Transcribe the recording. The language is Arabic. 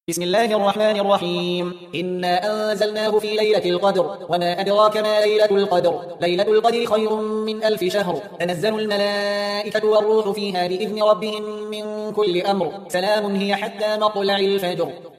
بسم الله الرحمن الرحيم. إنا أنزلناه في ليلة القدر وما أدراك ما ليلة القدر. ليلة القدر خير من 1000 شهر. تنزل الملائكة والروح فيها بإذن ربهم من كل أمر. سلام هي حتى مطلع الفجر.